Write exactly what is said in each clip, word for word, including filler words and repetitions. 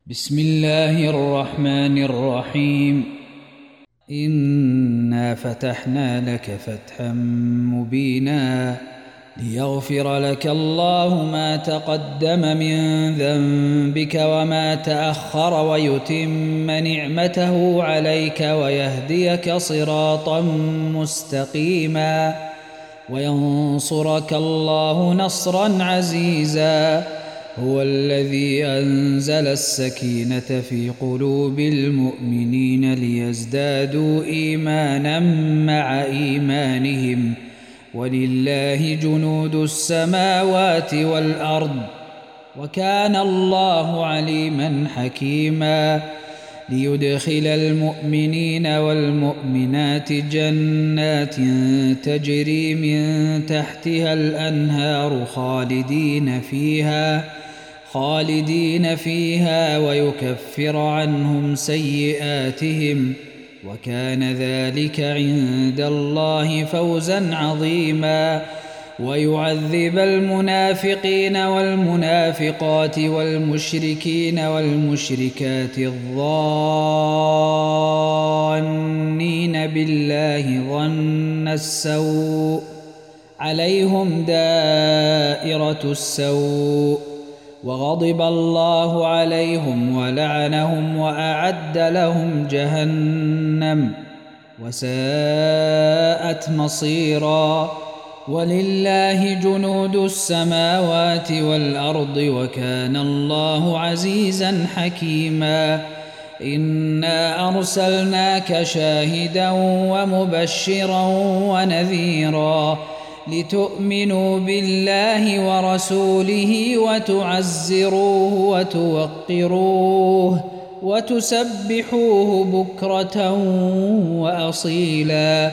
بسم الله الرحمن الرحيم. إنا فتحنا لك فتحا مبينا ليغفر لك الله ما تقدم من ذنبك وما تأخر ويتم نعمته عليك ويهديك صراطا مستقيما وينصرك الله نصرا عزيزا. هو الذي أنزل السكينة في قلوب المؤمنين ليزدادوا إيمانا مع إيمانهم ولله جنود السماوات والأرض وكان الله عليما حكيما. ليدخل المؤمنين والمؤمنات جنات تجري من تحتها الأنهار خالدين فيها خالدين فيها ويكفر عنهم سيئاتهم وكان ذلك عند الله فوزا عظيما. ويعذب المنافقين والمنافقات والمشركين والمشركات الظانين بالله ظن السوء عليهم دائرة السوء وغضب الله عليهم ولعنهم وأعد لهم جهنم وساءت مصيرا. ولله جنود السماوات والأرض وكان الله عزيزا حكيما. إنا أرسلناك شاهدا ومبشرا ونذيرا لتؤمنوا بالله ورسوله وتعزروه وتوقروه وتسبحوه بكرة وأصيلا.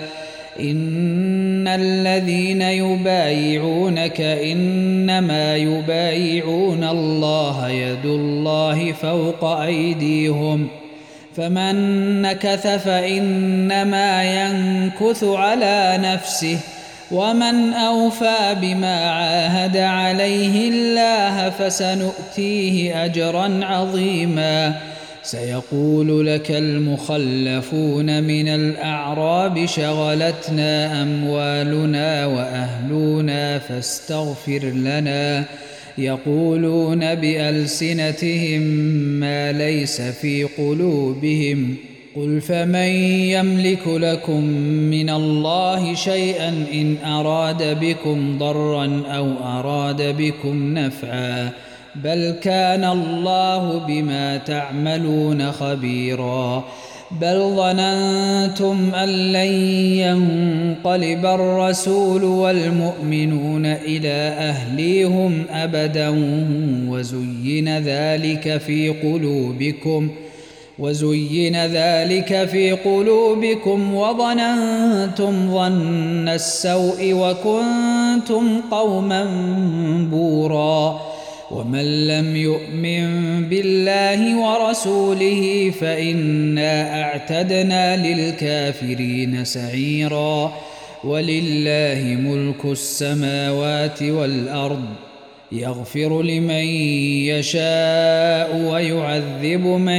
إن الذين يبايعونك إنما يبايعون الله يد الله فوق أيديهم فمن نكث فإنما ينكث على نفسه ومن أوفى بما عاهد عليه الله فسنؤتيه أجرا عظيما. سيقول لك المخلفون من الأعراب شغلتنا أموالنا وأهلنا فاستغفر لنا يقولون بألسنتهم ما ليس في قلوبهم قل فمن يملك لكم من الله شيئا إن أراد بكم ضرا أو أراد بكم نفعا بل كان الله بما تعملون خبيرا. بل ظننتم أن لن ينقلب الرسول والمؤمنون إلى أهليهم أبدا وزين ذلك في قلوبكم وزين ذلك في قلوبكم وظننتم ظن السوء وكنتم قوما بورا. ومن لم يؤمن بالله ورسوله فإنا أعتدنا للكافرين سعيرا. ولله ملك السماوات والأرض يغفر لمن يشاء ويعذب من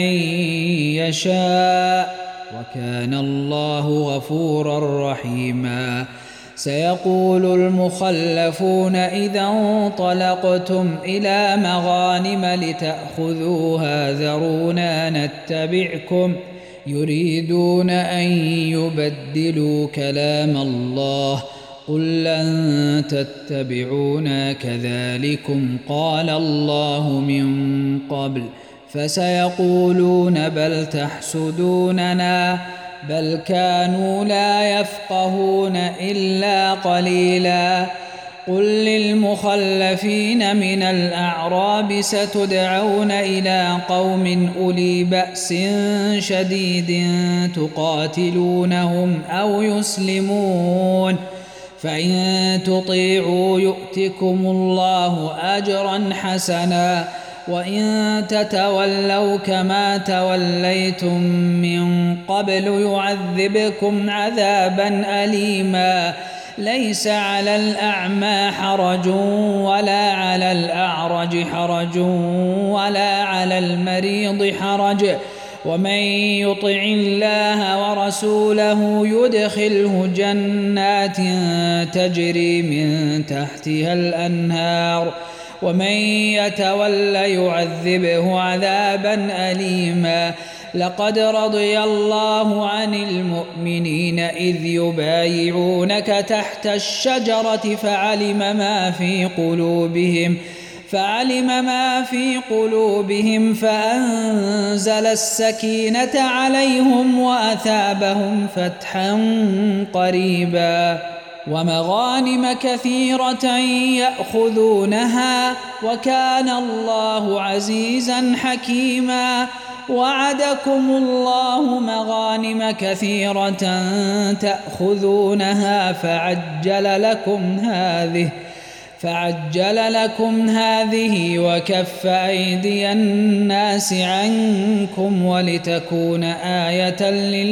يشاء وكان الله غفورا رحيما. سيقول المخلفون إذا انطلقتم إلى مغانم لتأخذوها ذرونا نتبعكم يريدون أن يبدلوا كلام الله قل لن تتبعونا كذلكم قال الله من قبل فسيقولون بل تحسدوننا بل كانوا لا يفقهون إلا قليلا. قل للمخلفين من الأعراب ستدعون إلى قوم أولي بأس شديد تقاتلونهم أو يسلمون فإن تطيعوا يؤتكم الله أجرا حسنا وإن تتولوا كما توليتم من قبل يعذبكم عذابا أليما. ليس على الأعمى حرج ولا على الأعرج حرج ولا على المريض حرج ومن يطع الله ورسوله يدخله جنات تجري من تحتها الأنهار ومن يتول يعذبه عذابا أليما. لقد رضي الله عن المؤمنين إذ يبايعونك تحت الشجرة فعلم ما في قلوبهم فعلم ما في قلوبهم فأنزل السكينة عليهم وأثابهم فتحا قريبا ومغانم كثيرة يأخذونها وكان الله عزيزا حكيما. وعدكم الله مغانم كثيرة تأخذونها فعجل لكم هذه فعجل لكم هذه وكف أيدي الناس عنكم ولتكون آية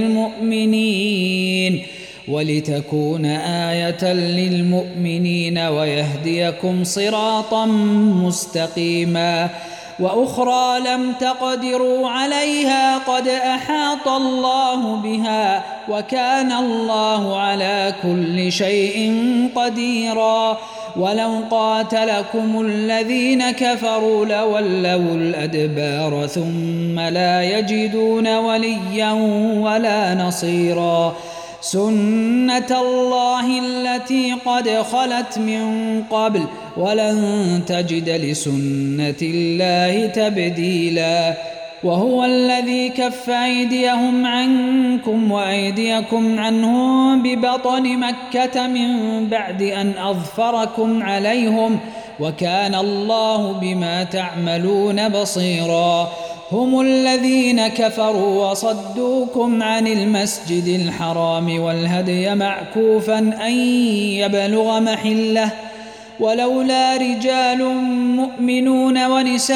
للمؤمنين ولتكون آية للمؤمنين ويهديكم صراطا مستقيما. وأخرى لم تقدروا عليها قد أحاط الله بها وكان الله على كل شيء قديرا. ولو قاتلكم الذين كفروا لولوا الأدبار ثم لا يجدون وليا ولا نصيرا. سنة الله التي قد خلت من قبل ولن تجد لسنة الله تبديلا. وهو الذي كف أيديهم عنكم وأيديكم عنهم ببطن مكة من بعد أن أظفركم عليهم وكان الله بما تعملون بصيرا. هم الذين كفروا وصدوكم عن المسجد الحرام والهدي معكوفا أن يبلغ محله ولولا رجال مؤمنون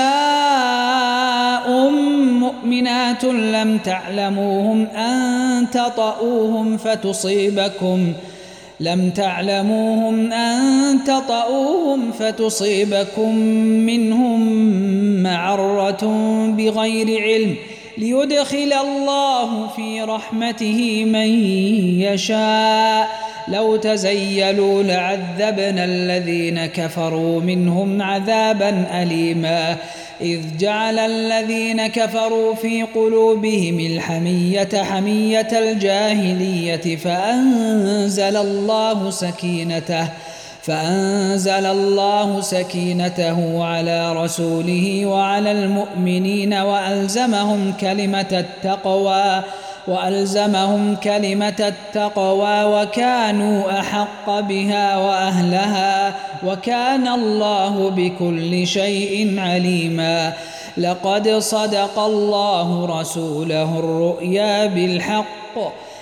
ونساء مؤمنات لم تعلموهم أن تطؤوهم فتصيبكم لم تعلموهم أن تطؤوهم فتصيبكم منهم معرة بغير علم ليدخل الله في رحمته من يشاء. لو تزيلوا لعذبنا الذين كفروا منهم عذابا أليما. إذ جعل الذين كفروا في قلوبهم الحمية حمية الجاهلية فأنزل الله سكينته فأنزل الله سكينته على رسوله وعلى المؤمنين وألزمهم كلمة التقوى وألزمهم كلمة التقوى وكانوا أحق بها وأهلها وكان الله بكل شيء عليما. لقد صدق الله رسوله الرؤيا بالحق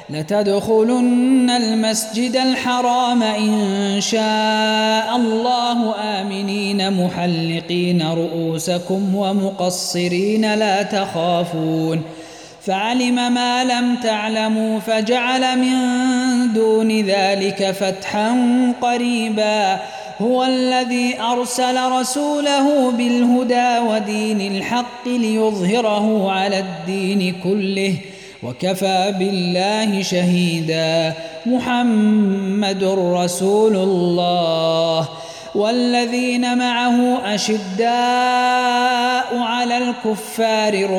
لتدخلن المسجد الحرام إن شاء الله آمنين محلقين رؤوسكم ومقصرين لا تخافون فعلم ما لم تعلموا فجعل من دون ذلك فتحا قريبا. هو الذي أرسل رسوله بالهدى ودين الحق ليظهره على الدين كله وكفى بالله شهيدا. محمد رسول الله والذين معه أشداء على الكفار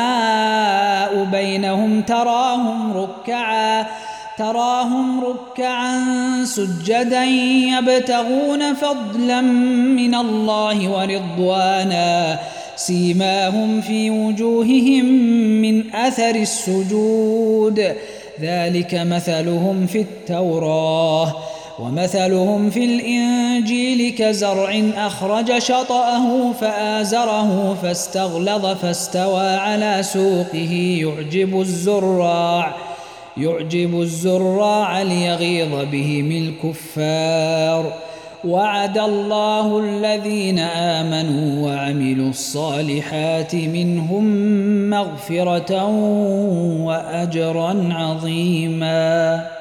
رحماء بينهم تراهم ركعا تراهم ركعا سجدا يبتغون فضلا من الله ورضوانا سيماهم في وجوههم من أثر السجود ذلك مثلهم في التوراة ومثلهم في الإنجيل كزرع أخرج شطأه فآزره فاستغلظ فاستوى على سوقه يعجب الزراع يعجب الزراع ليغيظ بهم الكفار. وعد الله الذين آمنوا وعملوا الصالحات منهم مغفرة وأجرا عظيما.